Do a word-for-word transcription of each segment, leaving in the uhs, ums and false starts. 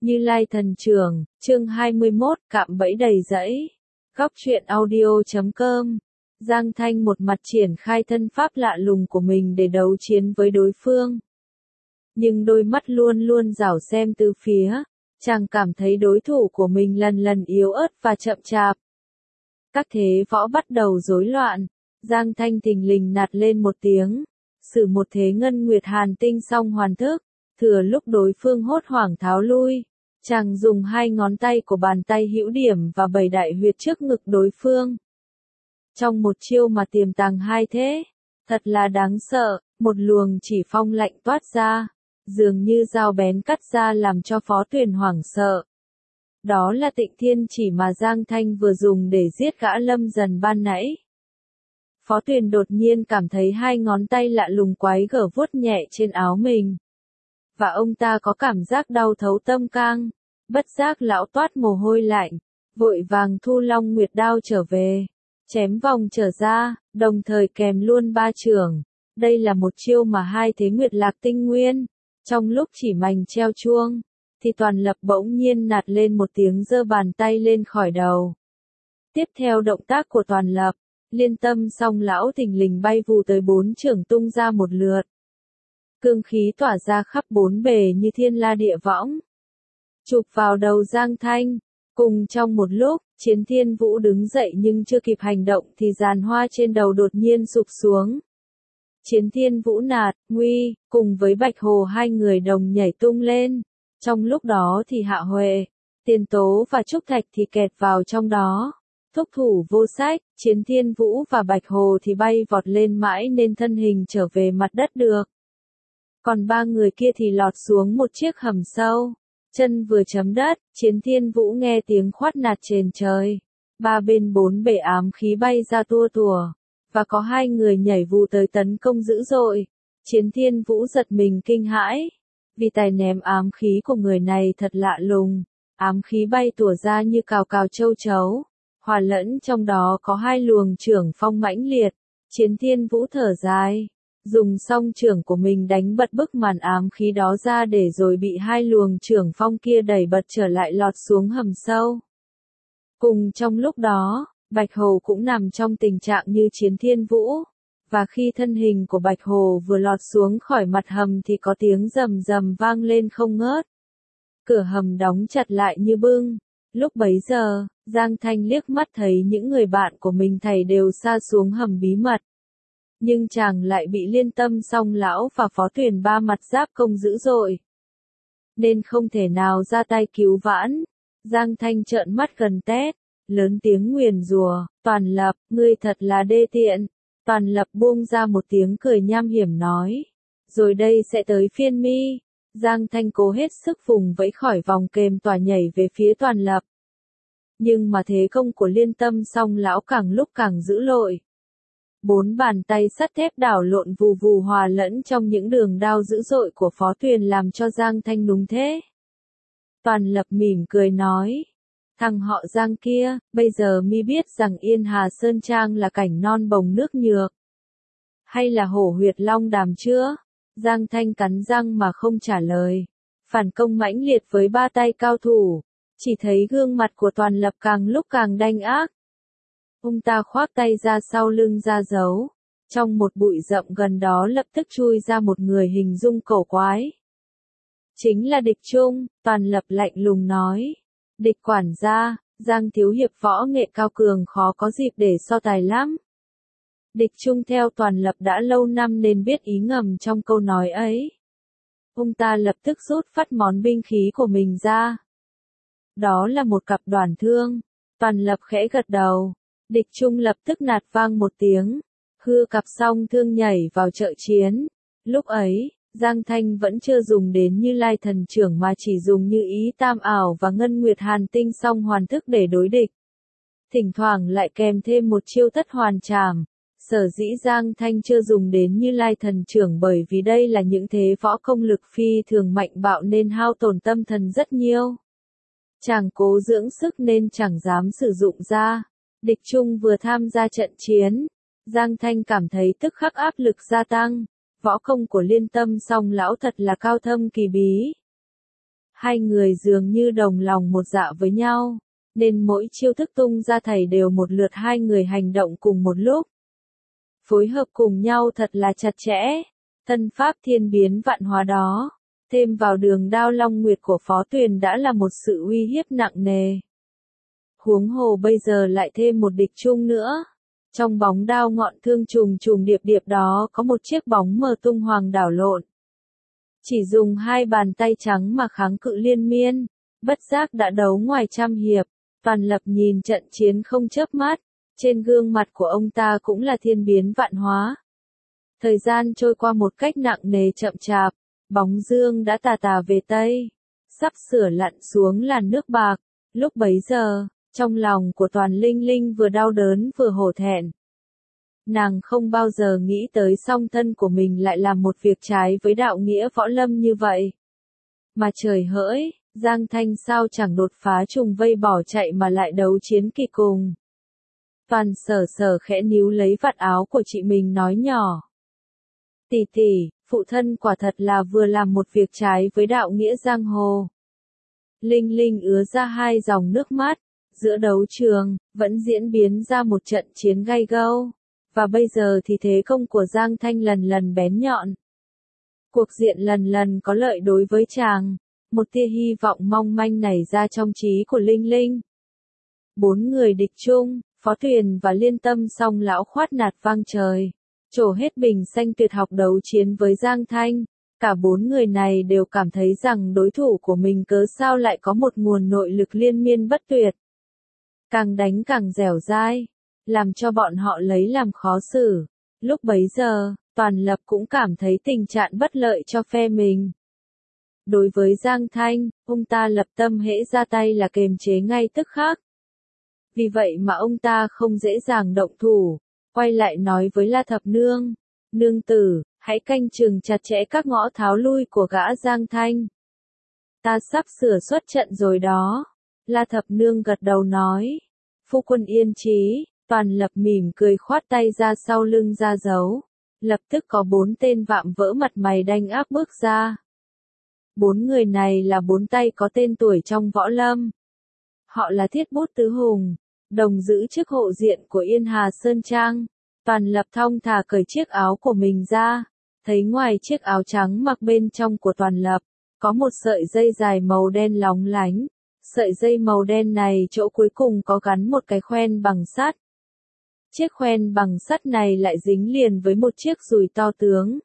Như Lai Thần Trưởng, chương hai mươi mốt, cạm bẫy đầy rẫy. Góc truyện audio chấm com. Giang Thanh một mặt triển khai thân pháp lạ lùng của mình để đấu chiến với đối phương. Nhưng đôi mắt luôn luôn rảo xem từ phía, chàng cảm thấy đối thủ của mình lần lần yếu ớt và chậm chạp. Các thế võ bắt đầu rối loạn, Giang Thanh thình lình nạt lên một tiếng, sử một thế ngân nguyệt hàn tinh song hoàn thức, thừa lúc đối phương hốt hoảng tháo lui. Chàng dùng hai ngón tay của bàn tay hữu điểm và bảy đại huyệt trước ngực đối phương. Trong một chiêu mà tiềm tàng hai thế, thật là đáng sợ, một luồng chỉ phong lạnh toát ra, dường như dao bén cắt ra làm cho Phó Tuyền hoảng sợ. Đó là Tịnh Thiên chỉ mà Giang Thanh vừa dùng để giết gã Lâm Dần ban nãy. Phó Tuyền đột nhiên cảm thấy hai ngón tay lạ lùng quái gở vuốt nhẹ trên áo mình. Và ông ta có cảm giác đau thấu tâm can, bất giác lão toát mồ hôi lạnh, vội vàng thu Long Nguyệt đao trở về, chém vòng trở ra, đồng thời kèm luôn ba chưởng. Đây là một chiêu mà hai thế Nguyệt Lạc Tinh Nguyên, trong lúc chỉ mành treo chuông, thì Toàn Lập bỗng nhiên nạt lên một tiếng giơ bàn tay lên khỏi đầu. Tiếp theo động tác của Toàn Lập, Liên Tâm song lão thình lình bay vù tới bốn chưởng tung ra một lượt. Cương khí tỏa ra khắp bốn bề như thiên la địa võng. Chụp vào đầu Giang Thanh. Cùng trong một lúc, Chiến Thiên Vũ đứng dậy nhưng chưa kịp hành động thì giàn hoa trên đầu đột nhiên sụp xuống. Chiến Thiên Vũ nạt, nguy, cùng với Bạch Hồ hai người đồng nhảy tung lên. Trong lúc đó thì Hạ Huệ, Tiền Tố và Trúc Thạch thì kẹt vào trong đó. Thúc thủ vô sách, Chiến Thiên Vũ và Bạch Hồ thì bay vọt lên mãi nên thân hình trở về mặt đất được. Còn ba người kia thì lọt xuống một chiếc hầm sâu. Chân vừa chấm đất, Chiến Thiên Vũ nghe tiếng khoát nạt trên trời. Ba bên bốn bể ám khí bay ra tua tùa. Và có hai người nhảy vù tới tấn công dữ dội. Chiến Thiên Vũ giật mình kinh hãi. Vì tài ném ám khí của người này thật lạ lùng. Ám khí bay tùa ra như cào cào châu chấu. Hòa lẫn trong đó có hai luồng chưởng phong mãnh liệt. Chiến Thiên Vũ thở dài. Dùng song chưởng của mình đánh bật bức màn ám khí đó ra để rồi bị hai luồng chưởng phong kia đẩy bật trở lại lọt xuống hầm sâu. Cùng trong lúc đó, Bạch Hồ cũng nằm trong tình trạng như Chiến Thiên Vũ. Và khi thân hình của Bạch Hồ vừa lọt xuống khỏi mặt hầm thì có tiếng rầm rầm vang lên không ngớt. Cửa hầm đóng chặt lại như bưng. Lúc bấy giờ, Giang Thanh liếc mắt thấy những người bạn của mình thảy đều sa xuống hầm bí mật. Nhưng chàng lại bị Liên Tâm song lão và Phó Tuyền ba mặt giáp công dữ dội. Nên không thể nào ra tay cứu vãn. Giang Thanh trợn mắt gần tét, lớn tiếng nguyền rủa, Toàn Lập, ngươi thật là đê tiện. Toàn Lập buông ra một tiếng cười nham hiểm nói. Rồi đây sẽ tới phiên mi. Giang Thanh cố hết sức vùng vẫy khỏi vòng kềm tỏa nhảy về phía Toàn Lập. Nhưng mà thế công của Liên Tâm song lão càng lúc càng dữ lội. Bốn bàn tay sắt thép đảo lộn vù vù hòa lẫn trong những đường đao dữ dội của Phó Tuyền làm cho Giang Thanh núng thế. Toàn Lập mỉm cười nói. Thằng họ Giang kia, bây giờ mi biết rằng Yên Hà Sơn Trang là cảnh non bồng nước nhược. Hay là hổ huyệt long đàm chưa? Giang Thanh cắn răng mà không trả lời. Phản công mãnh liệt với ba tay cao thủ. Chỉ thấy gương mặt của Toàn Lập càng lúc càng đanh ác. Ông ta khoác tay ra sau lưng ra giấu. Trong một bụi rậm gần đó lập tức chui ra một người hình dung cổ quái. Chính là Địch Trung, Toàn Lập lạnh lùng nói. Địch quản gia, Giang thiếu hiệp võ nghệ cao cường khó có dịp để so tài lắm. Địch Trung theo Toàn Lập đã lâu năm nên biết ý ngầm trong câu nói ấy. Ông ta lập tức rút phát món binh khí của mình ra. Đó là một cặp đoản thương. Toàn Lập khẽ gật đầu. Địch Trung lập tức nạt vang một tiếng, hưa cặp song thương nhảy vào trợ chiến. Lúc ấy, Giang Thanh vẫn chưa dùng đến Như Lai Thần Trưởng mà chỉ dùng Như Ý Tam Ảo và Ngân Nguyệt Hàn Tinh song hoàn thức để đối địch. Thỉnh thoảng lại kèm thêm một chiêu Thất Hoàn Trảm. Sở dĩ Giang Thanh chưa dùng đến Như Lai Thần Trưởng bởi vì đây là những thế võ công lực phi thường mạnh bạo nên hao tổn tâm thần rất nhiều. Chàng cố dưỡng sức nên chẳng dám sử dụng ra. Địch Trung vừa tham gia trận chiến, Giang Thanh cảm thấy tức khắc áp lực gia tăng. Võ công của Liên Tâm song lão thật là cao thâm kỳ bí. Hai người dường như đồng lòng một dạ với nhau, nên mỗi chiêu thức tung ra thầy đều một lượt hai người hành động cùng một lúc. Phối hợp cùng nhau thật là chặt chẽ, thân pháp thiên biến vạn hóa đó, thêm vào đường đao long nguyệt của Phó Tuyền đã là một sự uy hiếp nặng nề. Huống hồ bây giờ lại thêm một địch chung nữa. Trong bóng đao ngọn thương trùng trùng điệp điệp đó có một chiếc bóng mờ tung hoàng đảo lộn. Chỉ dùng hai bàn tay trắng mà kháng cự liên miên, bất giác đã đấu ngoài trăm hiệp. Toàn Lập nhìn trận chiến không chớp mắt, trên gương mặt của ông ta cũng là thiên biến vạn hóa. Thời gian trôi qua một cách nặng nề chậm chạp, bóng dương đã tà tà về Tây, sắp sửa lặn xuống làn nước bạc. Lúc bấy giờ, trong lòng của Toàn Linh Linh vừa đau đớn vừa hổ thẹn. Nàng không bao giờ nghĩ tới song thân của mình lại làm một việc trái với đạo nghĩa võ lâm như vậy. Mà trời hỡi, Giang Thanh sao chẳng đột phá trùng vây bỏ chạy mà lại đấu chiến kỳ cùng. Toàn Sở Sở khẽ níu lấy vạt áo của chị mình nói nhỏ. Tỷ tỷ, phụ thân quả thật là vừa làm một việc trái với đạo nghĩa giang hồ. Linh Linh ứa ra hai dòng nước mắt, giữa đấu trường, vẫn diễn biến ra một trận chiến gay gâu. Và bây giờ thì thế công của Giang Thanh lần lần bén nhọn. Cuộc diện lần lần có lợi đối với chàng. Một tia hy vọng mong manh nảy ra trong trí của Linh Linh. Bốn người địch chung, Phó Tuyền và Liên Tâm song lão khoát nạt vang trời. Trổ hết bình xanh tuyệt học đấu chiến với Giang Thanh. Cả bốn người này đều cảm thấy rằng đối thủ của mình cớ sao lại có một nguồn nội lực liên miên bất tuyệt. Càng đánh càng dẻo dai, làm cho bọn họ lấy làm khó xử. Lúc bấy giờ, Toàn Lập cũng cảm thấy tình trạng bất lợi cho phe mình. Đối với Giang Thanh, ông ta lập tâm hễ ra tay là kềm chế ngay tức khắc. Vì vậy mà ông ta không dễ dàng động thủ, quay lại nói với La Thập Nương, nương tử, hãy canh chừng chặt chẽ các ngõ tháo lui của gã Giang Thanh. Ta sắp sửa xuất trận rồi đó. La Thập Nương gật đầu nói, phu quân yên trí. Toàn Lập mỉm cười khoát tay ra sau lưng ra dấu. Lập tức có bốn tên vạm vỡ mặt mày đanh áp bước ra. Bốn người này là bốn tay có tên tuổi trong võ lâm. Họ là Thiết Bút Tứ Hùng, đồng giữ chức hộ diện của Yên Hà Sơn Trang. Toàn Lập thong thả cởi chiếc áo của mình ra, thấy ngoài chiếc áo trắng mặc bên trong của Toàn Lập, có một sợi dây dài màu đen lóng lánh. Sợi dây màu đen này chỗ cuối cùng có gắn một cái khoen bằng sắt. Chiếc khoen bằng sắt này lại dính liền với một chiếc dùi to tướng.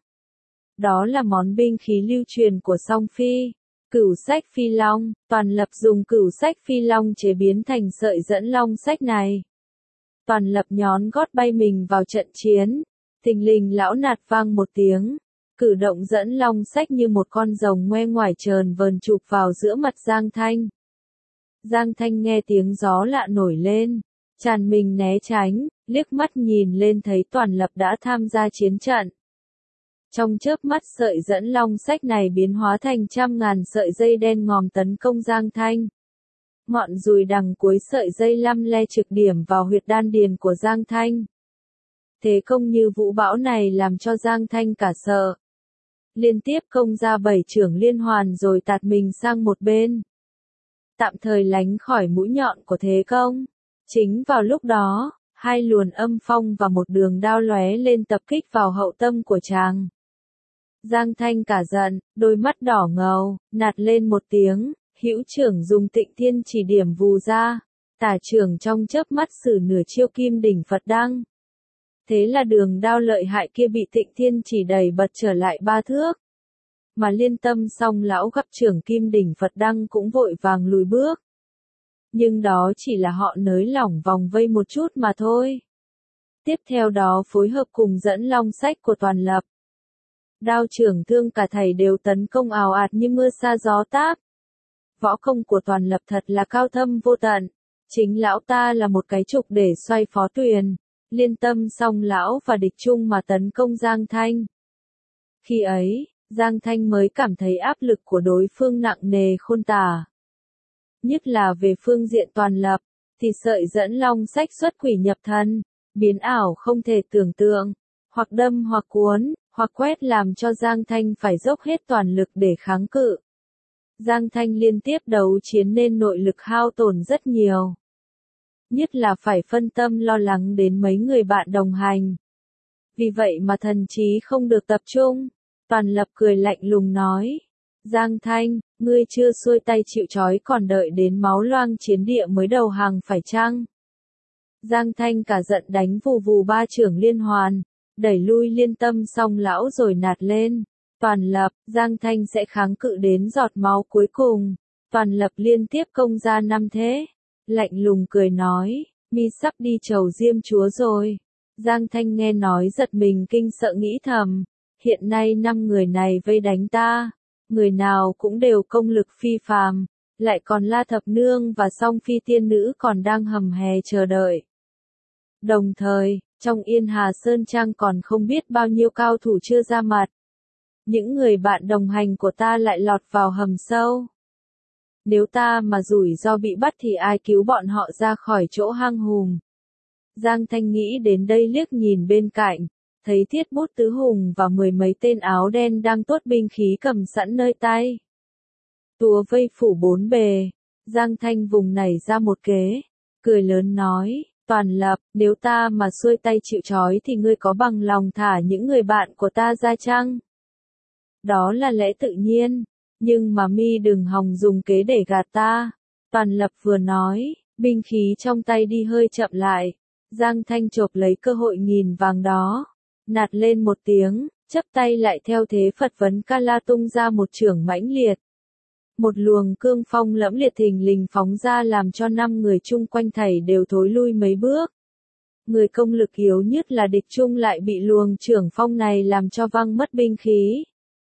Đó là món binh khí lưu truyền của Song Phi, Cửu Sách Phi Long. Toàn Lập dùng Cửu Sách Phi Long chế biến thành sợi dẫn long sách này. Toàn Lập nhón gót bay mình vào trận chiến. Thình lình lão nạt vang một tiếng. Cử động dẫn long sách như một con rồng ngoe ngoải trờn vờn chụp vào giữa mặt Giang Thanh. Giang Thanh nghe tiếng gió lạ nổi lên, tràn mình né tránh, liếc mắt nhìn lên thấy Toàn Lập đã tham gia chiến trận. Trong chớp mắt sợi dẫn long sách này biến hóa thành trăm ngàn sợi dây đen ngòm tấn công Giang Thanh. Ngọn dùi đằng cuối sợi dây lăm le trực điểm vào huyệt đan điền của Giang Thanh. Thế công như vũ bão này làm cho Giang Thanh cả sợ. Liên tiếp công ra bảy chưởng liên hoàn rồi tạt mình sang một bên. Tạm thời lánh khỏi mũi nhọn của thế công. Chính vào lúc đó, hai luồn âm phong và một đường đao lóe lên tập kích vào hậu tâm của chàng. Giang Thanh cả giận, đôi mắt đỏ ngầu, nạt lên một tiếng, hữu trưởng dùng Tịnh Thiên chỉ điểm vù ra, tả trưởng trong chớp mắt sử nửa chiêu kim đỉnh Phật đăng. Thế là đường đao lợi hại kia bị Tịnh Thiên chỉ đẩy bật trở lại ba thước. Mà Liên Tâm song lão gặp trưởng kim đỉnh Phật đăng cũng vội vàng lùi bước. Nhưng đó chỉ là họ nới lỏng vòng vây một chút mà thôi. Tiếp theo đó phối hợp cùng dẫn long sách của Toàn Lập. Đao trưởng thương cả thầy đều tấn công ào ạt như mưa sa gió táp. Võ công của Toàn Lập thật là cao thâm vô tận. Chính lão ta là một cái trục để xoay Phó Tuyền, Liên Tâm song lão và địch chung mà tấn công Giang Thanh. Khi ấy, Giang Thanh mới cảm thấy áp lực của đối phương nặng nề khôn tả. Nhất là về phương diện Toàn Lập, thì sợi dẫn long sách xuất quỷ nhập thần, biến ảo không thể tưởng tượng, hoặc đâm hoặc cuốn, hoặc quét làm cho Giang Thanh phải dốc hết toàn lực để kháng cự. Giang Thanh liên tiếp đấu chiến nên nội lực hao tổn rất nhiều. Nhất là phải phân tâm lo lắng đến mấy người bạn đồng hành. Vì vậy mà thần trí không được tập trung. Toàn Lập cười lạnh lùng nói. Giang Thanh, ngươi chưa xuôi tay chịu trói còn đợi đến máu loang chiến địa mới đầu hàng phải chăng? Giang Thanh cả giận đánh vù vù ba chưởng liên hoàn, đẩy lui Liên Tâm Song Lão rồi nạt lên. Toàn Lập, Giang Thanh sẽ kháng cự đến giọt máu cuối cùng. Toàn Lập liên tiếp công ra năm thế. Lạnh lùng cười nói, mi sắp đi chầu Diêm Chúa rồi. Giang Thanh nghe nói giật mình kinh sợ nghĩ thầm, hiện nay năm người này vây đánh ta, người nào cũng đều công lực phi phàm, lại còn La Thập Nương và Song Phi tiên nữ còn đang hầm hè chờ đợi. Đồng thời, trong Yên Hà Sơn Trang còn không biết bao nhiêu cao thủ chưa ra mặt. Những người bạn đồng hành của ta lại lọt vào hầm sâu. Nếu ta mà rủi ro bị bắt thì ai cứu bọn họ ra khỏi chỗ hang hùm. Giang Thanh nghĩ đến đây liếc nhìn bên cạnh, thấy Thiết Bút Tứ Hùng và mười mấy tên áo đen đang tuốt binh khí cầm sẵn nơi tay. Túa vây phủ bốn bề, Giang Thanh vùng nảy ra một kế, cười lớn nói, Toàn Lập, nếu ta mà xuôi tay chịu trói thì ngươi có bằng lòng thả những người bạn của ta ra chăng? Đó là lẽ tự nhiên, nhưng mà mi đừng hòng dùng kế để gạt ta. Toàn Lập vừa nói, binh khí trong tay đi hơi chậm lại. Giang Thanh chộp lấy cơ hội nghìn vàng đó, nạt lên một tiếng, chắp tay lại theo thế Phật vấn ca la tung ra một chưởng mãnh liệt. Một luồng cương phong lẫm liệt thình lình phóng ra làm cho năm người chung quanh thảy đều thối lui mấy bước. Người công lực yếu nhất là địch chung lại bị luồng chưởng phong này làm cho văng mất binh khí.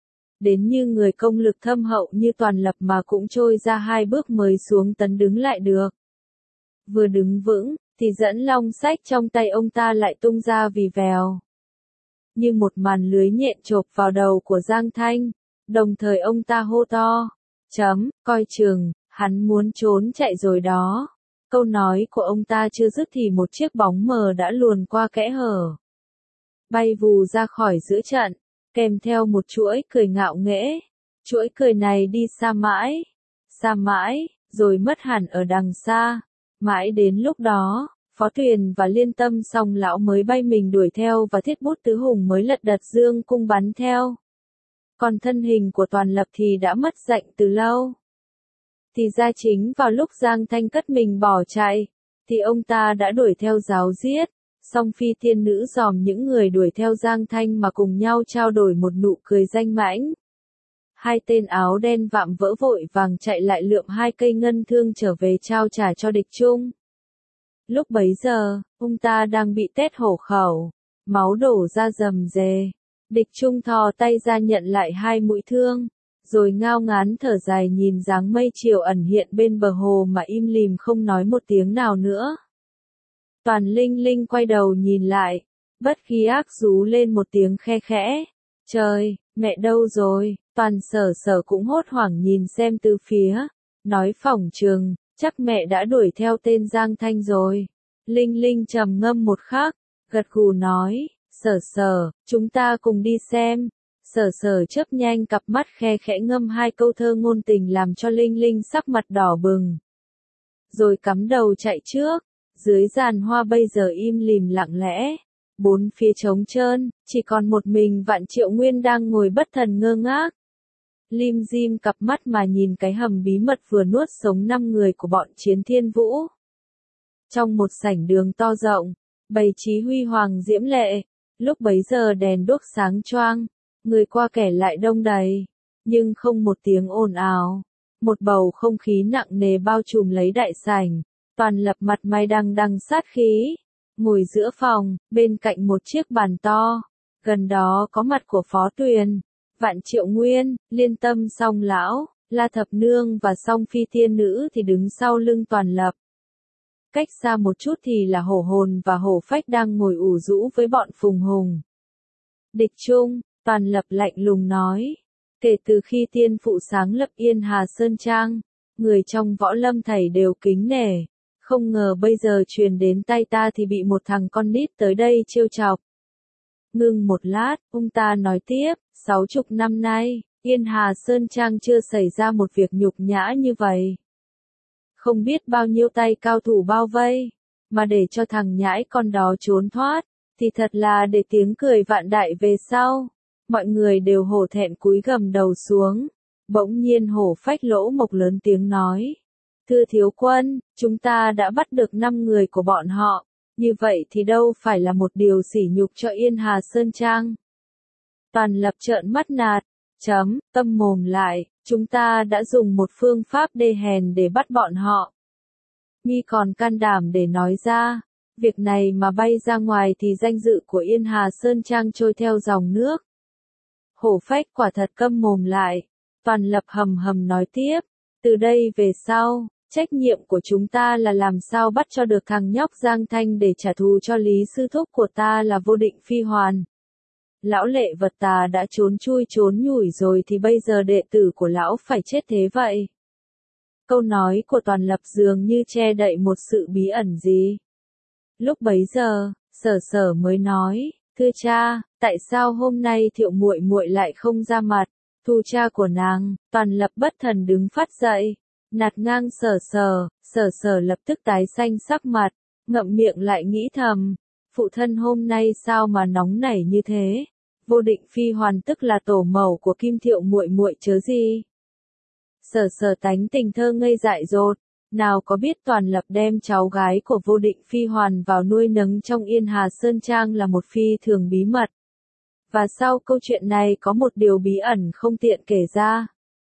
Đến như người công lực thâm hậu như Toàn Lập mà cũng trôi ra hai bước mới xuống tấn đứng lại được. Vừa đứng vững, thì dẫn long sách trong tay ông ta lại tung ra vì vèo. Như một màn lưới nhện chộp vào đầu của Giang Thanh, đồng thời ông ta hô to, chấm, coi chừng, hắn muốn trốn chạy rồi đó. Câu nói của ông ta chưa dứt thì một chiếc bóng mờ đã luồn qua kẽ hở. Bay vù ra khỏi giữa trận, kèm theo một chuỗi cười ngạo nghễ. Chuỗi cười này đi xa mãi, xa mãi, rồi mất hẳn ở đằng xa. Mãi đến lúc đó, Phó Tuyền và Liên Tâm Song Lão mới bay mình đuổi theo và Thiết Bút Tứ Hùng mới lật đật dương cung bắn theo. Còn thân hình của Toàn Lập thì đã mất dạnh từ lâu. Thì ra chính vào lúc Giang Thanh cất mình bỏ chạy, thì ông ta đã đuổi theo giáo giết. Song Phi tiên nữ dòm những người đuổi theo Giang Thanh mà cùng nhau trao đổi một nụ cười danh mãnh. Hai tên áo đen vạm vỡ vội vàng chạy lại lượm hai cây ngân thương trở về trao trả cho địch chung. Lúc bấy giờ, ông ta đang bị tét hổ khẩu, máu đổ ra rầm rề. Địch chung thò tay ra nhận lại hai mũi thương, rồi ngao ngán thở dài nhìn dáng mây chiều ẩn hiện bên bờ hồ mà im lìm không nói một tiếng nào nữa. Toàn Linh Linh quay đầu nhìn lại, bất khí ác rú lên một tiếng khe khẽ. Trời, mẹ đâu rồi? Toàn Sở Sở cũng hốt hoảng nhìn xem từ phía, nói phỏng chừng, chắc mẹ đã đuổi theo tên Giang Thanh rồi. Linh Linh trầm ngâm một khắc, gật gù nói, Sở Sở, chúng ta cùng đi xem. Sở Sở chớp nhanh cặp mắt khe khẽ ngâm hai câu thơ ngôn tình làm cho Linh Linh sắc mặt đỏ bừng. Rồi cắm đầu chạy trước, dưới giàn hoa bây giờ im lìm lặng lẽ. Bốn phía trống trơn, chỉ còn một mình Vạn Triệu Nguyên đang ngồi bất thần ngơ ngác. Lim dim cặp mắt mà nhìn cái hầm bí mật vừa nuốt sống năm người của bọn Chiến Thiên Vũ. Trong một sảnh đường to rộng, bày trí huy hoàng diễm lệ, lúc bấy giờ đèn đuốc sáng choang, người qua kẻ lại đông đầy, nhưng không một tiếng ồn ào. Một bầu không khí nặng nề bao trùm lấy đại sảnh, Toàn Lập mặt mày đằng đằng sát khí. Ngồi giữa phòng, bên cạnh một chiếc bàn to, gần đó có mặt của Phó Tuyền, Vạn Triệu Nguyên, Liên Tâm Song Lão, La Thập Nương và Song Phi tiên nữ thì đứng sau lưng Toàn Lập. Cách xa một chút thì là Hổ Hồn và Hổ Phách đang ngồi ủ rũ với bọn Phùng Hùng. Địch chung, Toàn Lập lạnh lùng nói, kể từ khi tiên phụ sáng lập Yên Hà Sơn Trang, người trong võ lâm thảy đều kính nể. Không ngờ bây giờ truyền đến tay ta thì bị một thằng con nít tới đây trêu chọc. Ngưng một lát, ông ta nói tiếp, sáu chục năm nay, Yên Hà Sơn Trang chưa xảy ra một việc nhục nhã như vậy. Không biết bao nhiêu tay cao thủ bao vây, mà để cho thằng nhãi con đó trốn thoát, thì thật là để tiếng cười vạn đại về sau. Mọi người đều hổ thẹn cúi gầm đầu xuống. Bỗng nhiên Hổ Phách Lỗ Mộc lớn tiếng nói. Thưa thiếu quân, chúng ta đã bắt được năm người của bọn họ, như vậy thì đâu phải là một điều sỉ nhục cho Yên Hà Sơn Trang. Toàn Lập trợn mắt nạt, chấm, tâm mồm lại, chúng ta đã dùng một phương pháp đê hèn để bắt bọn họ. Mi còn can đảm để nói ra, việc này mà bay ra ngoài thì danh dự của Yên Hà Sơn Trang trôi theo dòng nước. Hổ Phách quả thật câm mồm lại, Toàn Lập hầm hầm nói tiếp, từ đây về sau, trách nhiệm của chúng ta là làm sao bắt cho được thằng nhóc Giang Thanh để trả thù cho Lý sư thúc của ta là Vô Định Phi Hoàn. Lão lệ vật tà đã trốn chui trốn nhủi rồi thì bây giờ đệ tử của lão phải chết thế vậy. Câu nói của Toàn Lập dường như che đậy một sự bí ẩn gì. Lúc bấy giờ, Sở Sở mới nói, thưa cha, tại sao hôm nay Thiệu muội muội lại không ra mặt? Thu cha của nàng. Toàn Lập bất thần đứng phát dậy, nạt ngang Sở Sở. Sở Sở lập tức tái xanh sắc mặt, ngậm miệng lại nghĩ thầm, phụ thân hôm nay sao mà nóng nảy như thế? Vô Định Phi Hoàn tức là tổ mẫu của Kim Thiệu muội muội chớ gì? Sở Sở tánh tình thơ ngây dại dột, nào có biết Toàn Lập đem cháu gái của Vô Định Phi Hoàn vào nuôi nấng trong Yên Hà Sơn Trang là một phi thường bí mật. Và sau câu chuyện này có một điều bí ẩn không tiện kể ra.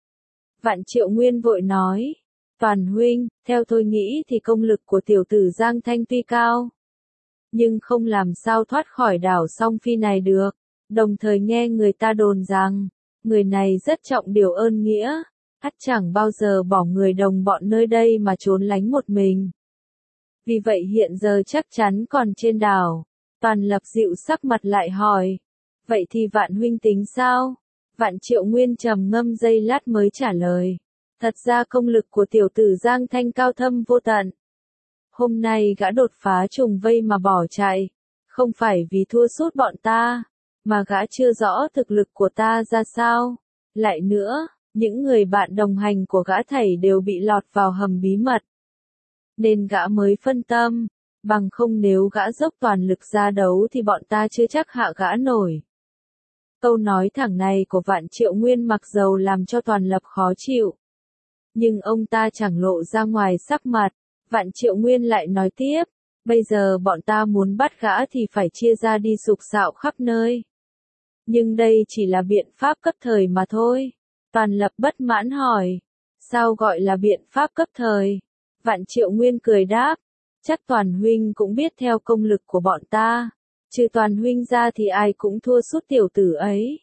Vạn Triệu Nguyên vội nói, Toàn huynh, theo tôi nghĩ thì công lực của tiểu tử Giang Thanh tuy cao, nhưng không làm sao thoát khỏi đảo Song Phi này được. Đồng thời nghe người ta đồn rằng, người này rất trọng điều ơn nghĩa, ắt chẳng bao giờ bỏ người đồng bọn nơi đây mà trốn lánh một mình. Vì vậy hiện giờ chắc chắn còn trên đảo. Toàn Lập dịu sắc mặt lại hỏi, vậy thì Vạn huynh tính sao? Vạn Triệu Nguyên trầm ngâm giây lát mới trả lời, thật ra công lực của tiểu tử Giang Thanh cao thâm vô tận. Hôm nay gã đột phá trùng vây mà bỏ chạy, không phải vì thua sút bọn ta, mà gã chưa rõ thực lực của ta ra sao. Lại nữa, những người bạn đồng hành của gã thảy đều bị lọt vào hầm bí mật, nên gã mới phân tâm, bằng không nếu gã dốc toàn lực ra đấu thì bọn ta chưa chắc hạ gã nổi. Câu nói thẳng này của Vạn Triệu Nguyên mặc dầu làm cho Toàn Lập khó chịu, nhưng ông ta chẳng lộ ra ngoài sắc mặt. Vạn Triệu Nguyên lại nói tiếp, bây giờ bọn ta muốn bắt gã thì phải chia ra đi sục sạo khắp nơi. Nhưng đây chỉ là biện pháp cấp thời mà thôi. Toàn Lập bất mãn hỏi, sao gọi là biện pháp cấp thời? Vạn Triệu Nguyên cười đáp, chắc Toàn huynh cũng biết theo công lực của bọn ta, trừ Toàn huynh ra thì ai cũng thua sút tiểu tử ấy.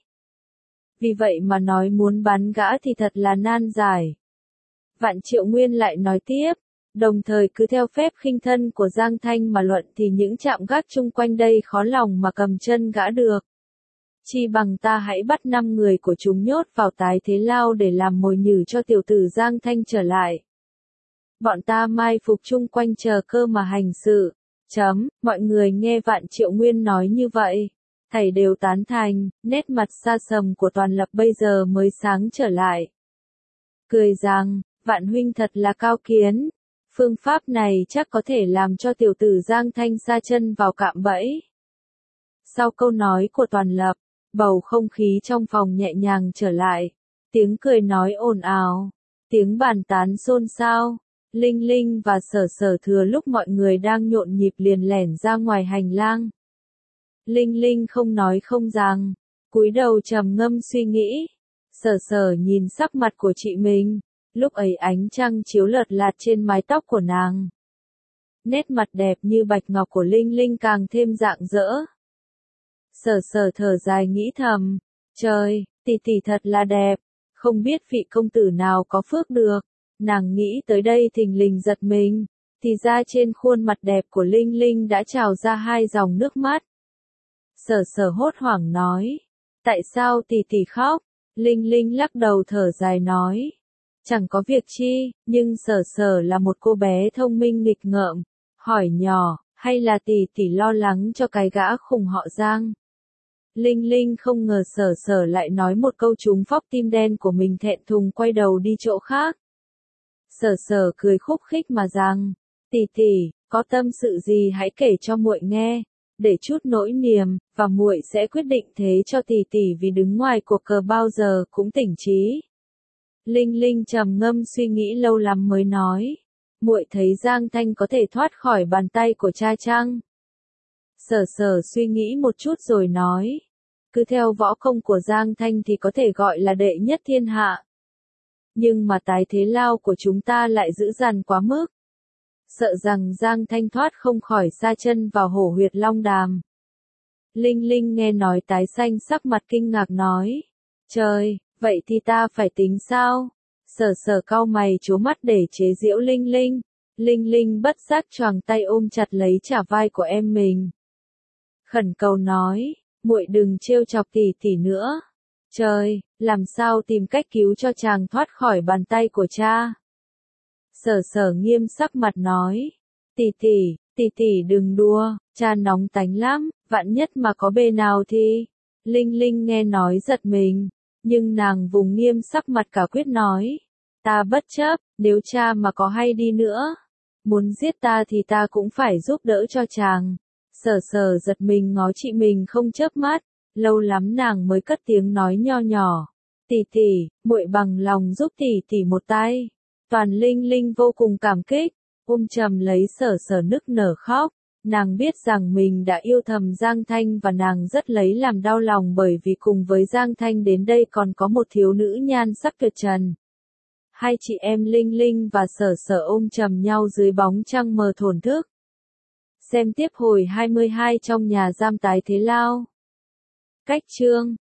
Vì vậy mà nói muốn bắn gã thì thật là nan giải. Vạn Triệu Nguyên lại nói tiếp, đồng thời cứ theo phép khinh thân của Giang Thanh mà luận thì những trạm gác chung quanh đây khó lòng mà cầm chân gã được. Chi bằng ta hãy bắt năm người của chúng nhốt vào tái thế lao để làm mồi nhử cho tiểu tử Giang Thanh trở lại. Bọn ta mai phục chung quanh chờ cơ mà hành sự. Chấm, mọi người nghe Vạn Triệu Nguyên nói như vậy, thảy đều tán thành, nét mặt xa sầm của Toàn Lập bây giờ mới sáng trở lại. Cười rằng, Vạn huynh thật là cao kiến, phương pháp này chắc có thể làm cho tiểu tử Giang Thanh sa chân vào cạm bẫy. Sau câu nói của Toàn Lập, bầu không khí trong phòng nhẹ nhàng trở lại, tiếng cười nói ồn ào, tiếng bàn tán xôn xao. Linh Linh và Sở Sở thừa lúc mọi người đang nhộn nhịp liền lẻn ra ngoài hành lang. Linh Linh không nói không rằng, cúi đầu trầm ngâm suy nghĩ. Sở Sở nhìn sắc mặt của chị mình, lúc ấy ánh trăng chiếu lợt lạt trên mái tóc của nàng. Nét mặt đẹp như bạch ngọc của Linh Linh càng thêm rạng rỡ. Sở Sở thở dài nghĩ thầm, trời, tỷ tỷ thật là đẹp, không biết vị công tử nào có phước được. Nàng nghĩ tới đây thình lình giật mình, thì ra trên khuôn mặt đẹp của Linh Linh đã trào ra hai dòng nước mắt. Sở Sở hốt hoảng nói, tại sao tỷ tỷ khóc? Linh Linh lắc đầu thở dài nói, chẳng có việc chi, nhưng Sở Sở là một cô bé thông minh nghịch ngợm, hỏi nhỏ, hay là tỷ tỷ lo lắng cho cái gã khùng họ Giang? Linh Linh không ngờ Sở Sở lại nói một câu trúng phóc tim đen của mình, thẹn thùng quay đầu đi chỗ khác. Sở Sở cười khúc khích mà rằng, tỷ tỷ, có tâm sự gì hãy kể cho muội nghe, để chút nỗi niềm, và muội sẽ quyết định thế cho tỷ tỷ, vì đứng ngoài cuộc cờ bao giờ cũng tỉnh trí. Linh Linh trầm ngâm suy nghĩ lâu lắm mới nói, muội thấy Giang Thanh có thể thoát khỏi bàn tay của cha chăng? Sở Sở suy nghĩ một chút rồi nói, cứ theo võ công của Giang Thanh thì có thể gọi là đệ nhất thiên hạ. Nhưng mà tái thế lao của chúng ta lại dữ dằn quá mức. Sợ rằng Giang Thanh thoát không khỏi sa chân vào hổ huyệt long đàm. Linh Linh nghe nói tái xanh sắc mặt kinh ngạc nói, trời, vậy thì ta phải tính sao? Sở Sở cau mày trố mắt để chế giễu Linh Linh. Linh Linh bất giác choàng tay ôm chặt lấy chả vai của em mình. Khẩn cầu nói, muội đừng trêu chọc tỷ tỷ nữa. Trời, làm sao tìm cách cứu cho chàng thoát khỏi bàn tay của cha? Sở Sở nghiêm sắc mặt nói, tỷ tỷ, tỷ tỷ đừng đùa, cha nóng tánh lắm, vạn nhất mà có bề nào thì... Linh Linh nghe nói giật mình, nhưng nàng vùng nghiêm sắc mặt cả quyết nói, ta bất chấp, nếu cha mà có hay đi nữa, muốn giết ta thì ta cũng phải giúp đỡ cho chàng. Sở Sở giật mình ngó chị mình không chớp mắt, lâu lắm nàng mới cất tiếng nói nho nhỏ, tỷ tỷ, muội bằng lòng giúp tỷ tỷ một tay. Toàn Linh Linh vô cùng cảm kích, ôm chầm lấy Sở Sở nức nở khóc. Nàng biết rằng mình đã yêu thầm Giang Thanh và nàng rất lấy làm đau lòng, bởi vì cùng với Giang Thanh đến đây còn có một thiếu nữ nhan sắc tuyệt trần. Hai chị em Linh Linh và Sở Sở ôm chầm nhau dưới bóng trăng mờ thổn thức. Xem tiếp hồi hai mươi hai trong nhà giam tái thế lao. Cách chương